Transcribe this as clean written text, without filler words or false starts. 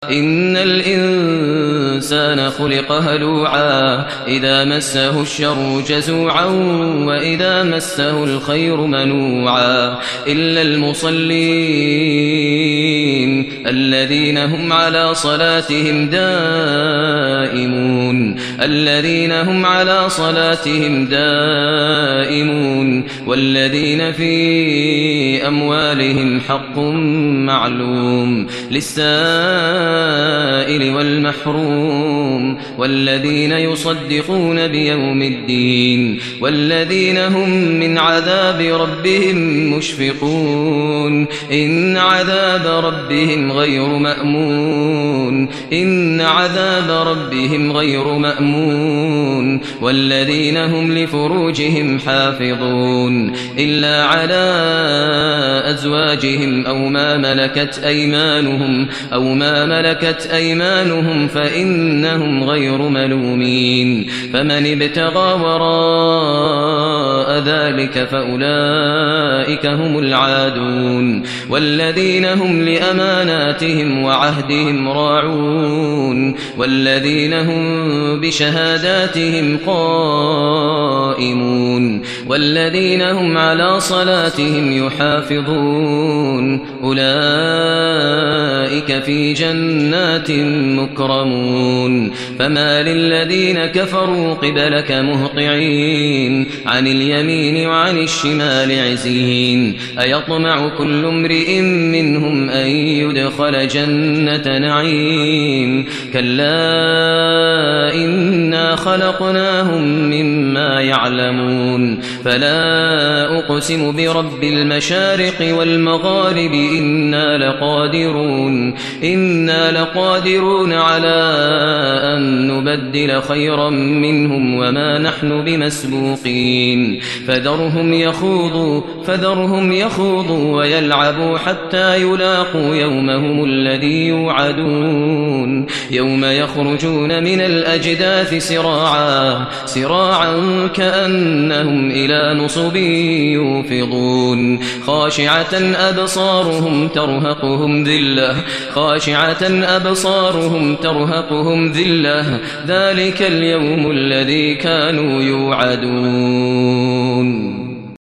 إن الإنسان خلق هلوعا إذا مسه الشر جزوعا وإذا مسه الخير منوعا إلا المصلين الذين هم على صلاتهم دائمون والذين في أموالهم حق معلوم للسائل والمحروم والذين يصدقون بيوم الدين والذين هم من عذاب ربهم مشفقون إن عذاب ربهم غير مأمون والذين هم لفروجهم حافظون إلا على أزواجهم أو ما ملكت أيمانهم فإنهم غير ملومين فمن ابتغى وراء ذلك فأولئك هم العادون والذين هم لأماناتهم وعهدهم راعون والذين هم بشهاداتهم قائمون والذين هم على صلاتهم يحافظون أولئك في جنات مكرمون فما للذين كفروا قبلك مهطعين عن اليمين وعن الشمال عزين أيطمع كل امرئ منهم أن يدخل جنة نعيم كلا إنا خلقناهم مما يعلمون فلا أقسم برب المشارق والمغارب إنا لقادرون على أن نبدل خيرا منهم وما نحن بمسبوقين فذرهم يخوضوا ويلعبوا حتى يلاقوا يومهم الذي يوعدون يوم يخرجون من الأجداث سراعا كأنهم إلى نصب يوفضون خاشعة أبصارهم ترهقهم ذلة ذلك اليوم الذي كانوا يوعدون